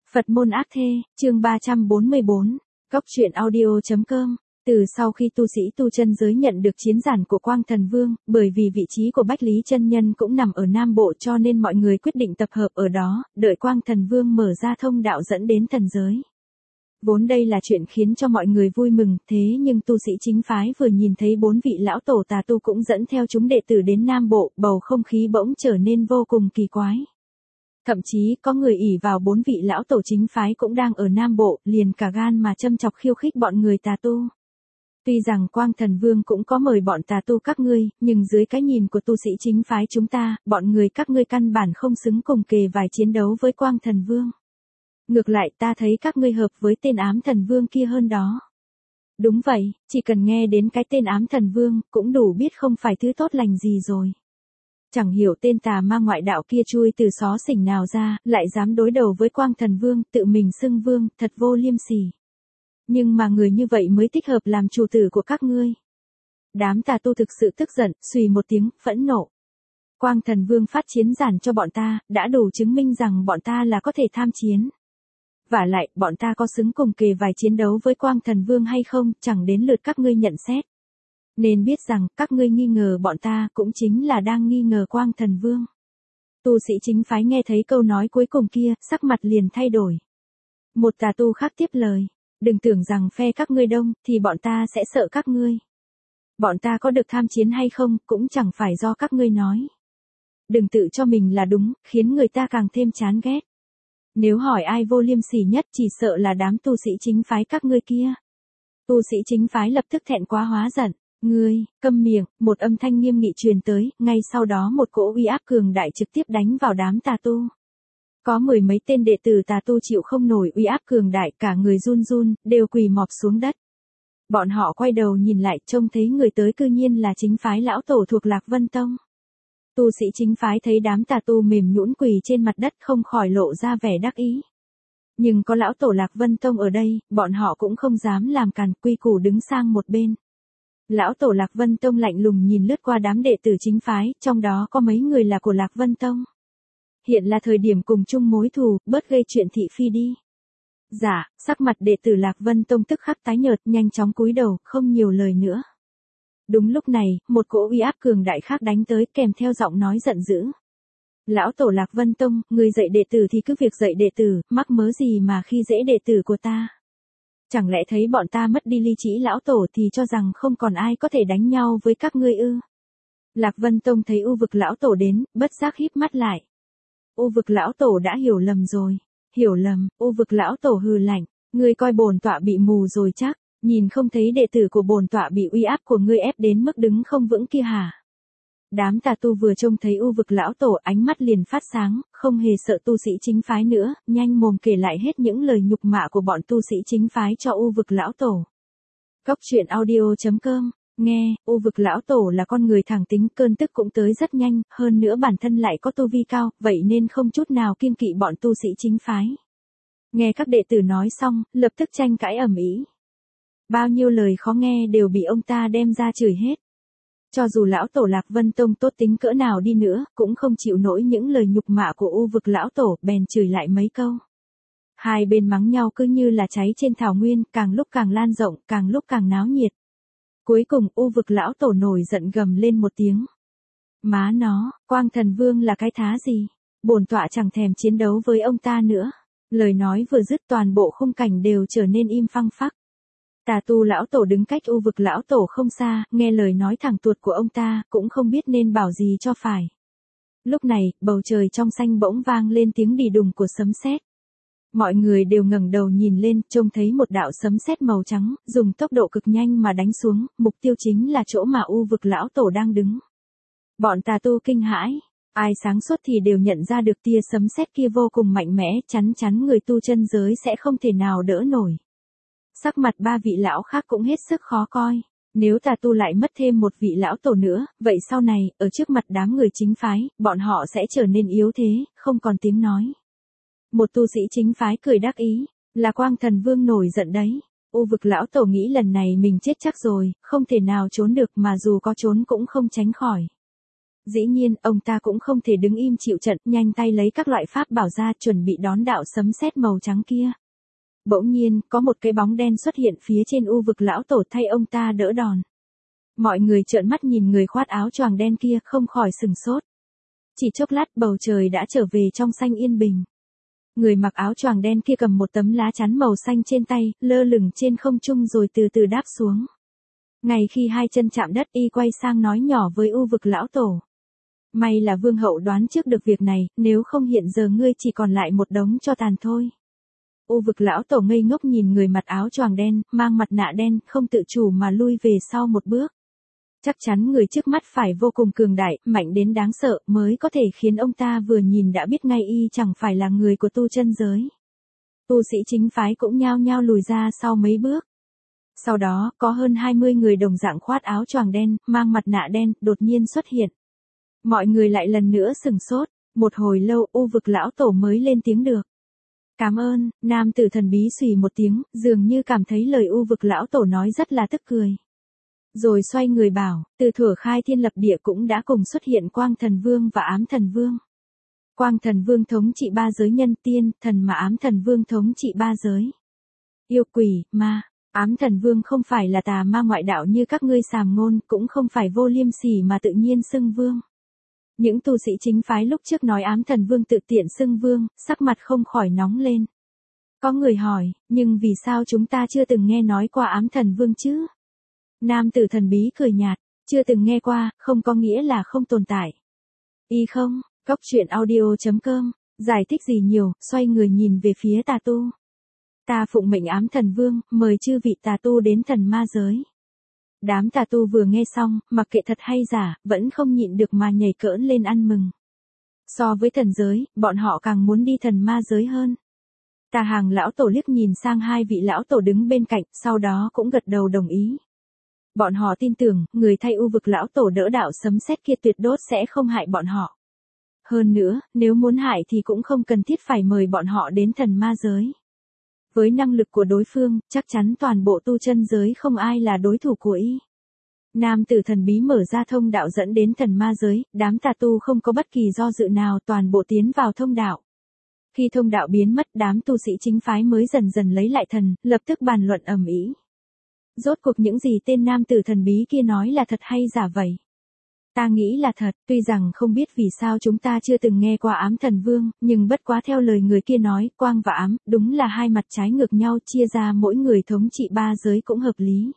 Phật môn ác thê, chương 344, Cốc truyện audio.com. Từ sau khi tu sĩ tu chân giới nhận được chiến giản của Quang Thần Vương, bởi vì vị trí của Bách Lý chân nhân cũng nằm ở Nam Bộ cho nên mọi người quyết định tập hợp ở đó, đợi Quang Thần Vương mở ra thông đạo dẫn đến thần giới. Vốn đây là chuyện khiến cho mọi người vui mừng, thế nhưng tu sĩ chính phái vừa nhìn thấy 4 vị lão tổ tà tu cũng dẫn theo chúng đệ tử đến Nam Bộ, bầu không khí bỗng trở nên vô cùng kỳ quái. Thậm chí có người ỷ vào 4 vị lão tổ chính phái cũng đang ở Nam Bộ, liền cả gan mà châm chọc khiêu khích bọn người tà tu. Tuy rằng Quang Thần Vương cũng có mời bọn tà tu các ngươi, nhưng dưới cái nhìn của tu sĩ chính phái chúng ta, bọn người các ngươi căn bản không xứng cùng kề vai chiến đấu với Quang Thần Vương. Ngược lại ta thấy các ngươi hợp với tên ám thần vương kia hơn đó. Đúng vậy, chỉ cần nghe đến cái tên ám thần vương, cũng đủ biết không phải thứ tốt lành gì rồi. Chẳng hiểu tên tà ma ngoại đạo kia chui từ xó xỉnh nào ra, lại dám đối đầu với Quang Thần Vương, tự mình xưng vương, thật vô liêm sỉ. Nhưng mà người như vậy mới thích hợp làm chủ tử của các ngươi. Đám tà tu thực sự tức giận, xùy một tiếng, phẫn nộ. Quang Thần Vương phát chiến giản cho bọn ta, đã đủ chứng minh rằng bọn ta là có thể tham chiến. Vả lại, bọn ta có xứng cùng kề vai chiến đấu với Quang Thần Vương hay không, chẳng đến lượt các ngươi nhận xét. Nên biết rằng, các ngươi nghi ngờ bọn ta cũng chính là đang nghi ngờ Quang Thần Vương. Tu sĩ chính phái nghe thấy câu nói cuối cùng kia, sắc mặt liền thay đổi. Một tà tu khác tiếp lời. Đừng tưởng rằng phe các ngươi đông, thì bọn ta sẽ sợ các ngươi. Bọn ta có được tham chiến hay không, cũng chẳng phải do các ngươi nói. Đừng tự cho mình là đúng, khiến người ta càng thêm chán ghét. Nếu hỏi ai vô liêm sỉ nhất chỉ sợ là đám tu sĩ chính phái các ngươi kia. Tu sĩ chính phái lập tức thẹn quá hóa giận. Ngươi, câm miệng, một âm thanh nghiêm nghị truyền tới, ngay sau đó một cỗ uy áp cường đại trực tiếp đánh vào đám tà tu. Có mười mấy tên đệ tử tà tu chịu không nổi uy áp cường đại, cả người run run, đều quỳ mọp xuống đất. Bọn họ quay đầu nhìn lại, trông thấy người tới cư nhiên là chính phái lão tổ thuộc Lạc Vân Tông. Tu sĩ chính phái thấy đám tà tu mềm nhũn quỳ trên mặt đất không khỏi lộ ra vẻ đắc ý. Nhưng có lão tổ Lạc Vân Tông ở đây, bọn họ cũng không dám làm càn, quy củ đứng sang một bên. Lão tổ Lạc Vân Tông lạnh lùng nhìn lướt qua đám đệ tử chính phái, trong đó có mấy người là của Lạc Vân Tông. Hiện là thời điểm cùng chung mối thù, bớt gây chuyện thị phi đi. Dạ, sắc mặt đệ tử Lạc Vân Tông tức khắc tái nhợt, nhanh chóng cúi đầu, không nhiều lời nữa. Đúng lúc này, một cỗ uy áp cường đại khác đánh tới kèm theo giọng nói giận dữ. Lão tổ Lạc Vân Tông, người dạy đệ tử thì cứ việc dạy đệ tử, mắc mớ gì mà khi dễ đệ tử của ta. Chẳng lẽ thấy bọn ta mất đi lý trí lão tổ thì cho rằng không còn ai có thể đánh nhau với các ngươi ư? Lạc Vân Tông thấy U Vực lão tổ đến, bất giác híp mắt lại. U Vực lão tổ đã hiểu lầm rồi. Hiểu lầm, U Vực lão tổ hừ lạnh, ngươi coi bổn tọa bị mù rồi chắc, nhìn không thấy đệ tử của bổn tọa bị uy áp của ngươi ép đến mức đứng không vững kia hả? Đám tà tu vừa trông thấy U Vực lão tổ ánh mắt liền phát sáng, không hề sợ tu sĩ chính phái nữa, nhanh mồm kể lại hết những lời nhục mạ của bọn tu sĩ chính phái cho U Vực lão tổ. Cốc truyện audio.com. Nghe, U Vực lão tổ là con người thẳng tính, cơn tức cũng tới rất nhanh, hơn nữa bản thân lại có tu vi cao, vậy nên không chút nào kiêng kỵ bọn tu sĩ chính phái. Nghe các đệ tử nói xong, lập tức tranh cãi ầm ĩ. Bao nhiêu lời khó nghe đều bị ông ta đem ra chửi hết. Cho dù lão tổ Lạc Vân Tông tốt tính cỡ nào đi nữa, cũng không chịu nổi những lời nhục mạ của U Vực lão tổ, bèn chửi lại mấy câu. Hai bên mắng nhau cứ như là cháy trên thảo nguyên, càng lúc càng lan rộng, càng lúc càng náo nhiệt. Cuối cùng U Vực lão tổ nổi giận gầm lên một tiếng. Má nó, Quang Thần Vương là cái thá gì? Bổn tọa chẳng thèm chiến đấu với ông ta nữa. Lời nói vừa dứt toàn bộ khung cảnh đều trở nên im phăng phắc. Tà tu lão tổ đứng cách U Vực lão tổ không xa, nghe lời nói thẳng tuột của ông ta, cũng không biết nên bảo gì cho phải. Lúc này, bầu trời trong xanh bỗng vang lên tiếng đì đùng của sấm sét. Mọi người đều ngẩng đầu nhìn lên, trông thấy một đạo sấm sét màu trắng, dùng tốc độ cực nhanh mà đánh xuống, mục tiêu chính là chỗ mà U Vực lão tổ đang đứng. Bọn tà tu kinh hãi, ai sáng suốt thì đều nhận ra được tia sấm sét kia vô cùng mạnh mẽ, chắn chắn người tu chân giới sẽ không thể nào đỡ nổi. Sắc mặt ba vị lão khác cũng hết sức khó coi. Nếu tà tu lại mất thêm một vị lão tổ nữa, vậy sau này, ở trước mặt đám người chính phái, bọn họ sẽ trở nên yếu thế, không còn tiếng nói. Một tu sĩ chính phái cười đắc ý, là Quang Thần Vương nổi giận đấy. U Vực lão tổ nghĩ lần này mình chết chắc rồi, không thể nào trốn được mà dù có trốn cũng không tránh khỏi. Dĩ nhiên, ông ta cũng không thể đứng im chịu trận, nhanh tay lấy các loại pháp bảo ra chuẩn bị đón đạo sấm sét màu trắng kia. Bỗng nhiên, có một cái bóng đen xuất hiện phía trên U Vực lão tổ thay ông ta đỡ đòn. Mọi người trợn mắt nhìn người khoác áo choàng đen kia không khỏi sừng sốt. Chỉ chốc lát bầu trời đã trở về trong xanh yên bình. Người mặc áo choàng đen kia cầm một tấm lá chắn màu xanh trên tay, lơ lửng trên không trung rồi từ từ đáp xuống. Ngay khi hai chân chạm đất y quay sang nói nhỏ với U Vực lão tổ. May là vương hậu đoán trước được việc này, nếu không hiện giờ ngươi chỉ còn lại một đống tro tàn thôi. U Vực lão tổ ngây ngốc nhìn người mặc áo choàng đen, mang mặt nạ đen, không tự chủ mà lui về sau một bước. Chắc chắn người trước mắt phải vô cùng cường đại, mạnh đến đáng sợ, mới có thể khiến ông ta vừa nhìn đã biết ngay y chẳng phải là người của tu chân giới. Tu sĩ chính phái cũng nhao nhao lùi ra sau mấy bước. Sau đó, có hơn 20 người đồng dạng khoác áo choàng đen, mang mặt nạ đen, đột nhiên xuất hiện. Mọi người lại lần nữa sừng sốt, một hồi lâu U Vực lão tổ mới lên tiếng được. Cảm ơn, nam tử thần bí xùy một tiếng, dường như cảm thấy lời U Vực lão tổ nói rất là tức cười. Rồi xoay người bảo, từ thuở khai thiên lập địa cũng đã cùng xuất hiện Quang Thần Vương và Ám Thần Vương. Quang Thần Vương thống trị 3 giới nhân tiên, thần mà Ám Thần Vương thống trị 3 giới. Yêu quỷ, ma, Ám Thần Vương không phải là tà ma ngoại đạo như các ngươi sàm ngôn, cũng không phải vô liêm sỉ mà tự nhiên xưng vương. Những tu sĩ chính phái lúc trước nói Ám Thần Vương tự tiện xưng vương, sắc mặt không khỏi nóng lên. Có người hỏi, nhưng vì sao chúng ta chưa từng nghe nói qua Ám Thần Vương chứ? Nam tử thần bí cười nhạt, chưa từng nghe qua, không có nghĩa là không tồn tại. Y không, Cốc Truyện Audio.com, giải thích gì nhiều, xoay người nhìn về phía tà tu. Ta phụng mệnh Ám Thần Vương, mời chư vị tà tu đến thần ma giới. Đám tà tu vừa nghe xong, mặc kệ thật hay giả, vẫn không nhịn được mà nhảy cỡn lên ăn mừng. So với thần giới, bọn họ càng muốn đi thần ma giới hơn. Tà Hàng lão tổ liếc nhìn sang hai vị lão tổ đứng bên cạnh, sau đó cũng gật đầu đồng ý. Bọn họ tin tưởng, người thay U Vực lão tổ đỡ đạo sấm sét kia tuyệt đốt sẽ không hại bọn họ. Hơn nữa, nếu muốn hại thì cũng không cần thiết phải mời bọn họ đến thần ma giới. Với năng lực của đối phương, chắc chắn toàn bộ tu chân giới không ai là đối thủ của y. Nam tử thần bí mở ra thông đạo dẫn đến thần ma giới, đám tà tu không có bất kỳ do dự nào toàn bộ tiến vào thông đạo. Khi thông đạo biến mất, đám tu sĩ chính phái mới dần dần lấy lại thần, lập tức bàn luận ầm ĩ. Rốt cuộc những gì tên nam tử thần bí kia nói là thật hay giả vậy? Ta nghĩ là thật, tuy rằng không biết vì sao chúng ta chưa từng nghe qua Ám Thần Vương, nhưng bất quá theo lời người kia nói, quang và ám, đúng là hai mặt trái ngược nhau, chia ra mỗi người thống trị 3 giới cũng hợp lý.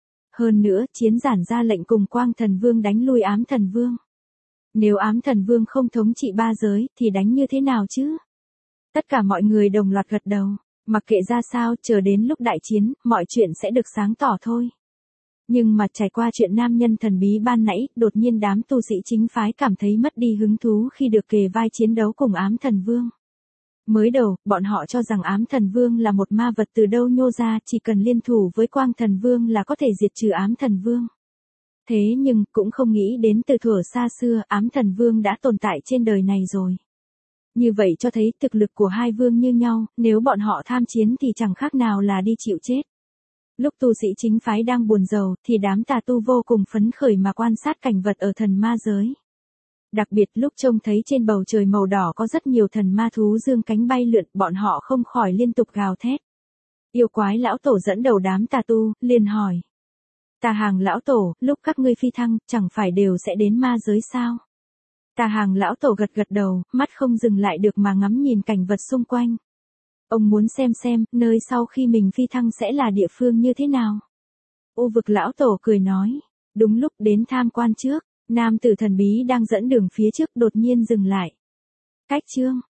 Hơn nữa, chiến giản ra lệnh cùng Quang Thần Vương đánh lui Ám Thần Vương. Nếu Ám Thần Vương không thống trị 3 giới, thì đánh như thế nào chứ? Tất cả mọi người đồng loạt gật đầu, mặc kệ ra sao, chờ đến lúc đại chiến, mọi chuyện sẽ được sáng tỏ thôi. Nhưng mà trải qua chuyện nam nhân thần bí ban nãy, đột nhiên đám tu sĩ chính phái cảm thấy mất đi hứng thú khi được kề vai chiến đấu cùng Ám Thần Vương. Mới đầu, bọn họ cho rằng Ám Thần Vương là một ma vật từ đâu nhô ra, chỉ cần liên thủ với Quang Thần Vương là có thể diệt trừ Ám Thần Vương. Thế nhưng, cũng không nghĩ đến từ thuở xa xưa, Ám Thần Vương đã tồn tại trên đời này rồi. Như vậy cho thấy thực lực của hai vương như nhau, nếu bọn họ tham chiến thì chẳng khác nào là đi chịu chết. Lúc tu sĩ chính phái đang buồn rầu, thì đám tà tu vô cùng phấn khởi mà quan sát cảnh vật ở thần ma giới. Đặc biệt lúc trông thấy trên bầu trời màu đỏ có rất nhiều thần ma thú dương cánh bay lượn, bọn họ không khỏi liên tục gào thét. Yêu quái lão tổ dẫn đầu đám tà tu, liền hỏi. Tà Hàng lão tổ, lúc các ngươi phi thăng, chẳng phải đều sẽ đến ma giới sao? Tà Hàng lão tổ gật gật đầu, mắt không dừng lại được mà ngắm nhìn cảnh vật xung quanh. Ông muốn xem, nơi sau khi mình phi thăng sẽ là địa phương như thế nào. U Vực lão tổ cười nói. Đúng lúc đến tham quan trước, nam tử thần bí đang dẫn đường phía trước đột nhiên dừng lại. Cách chương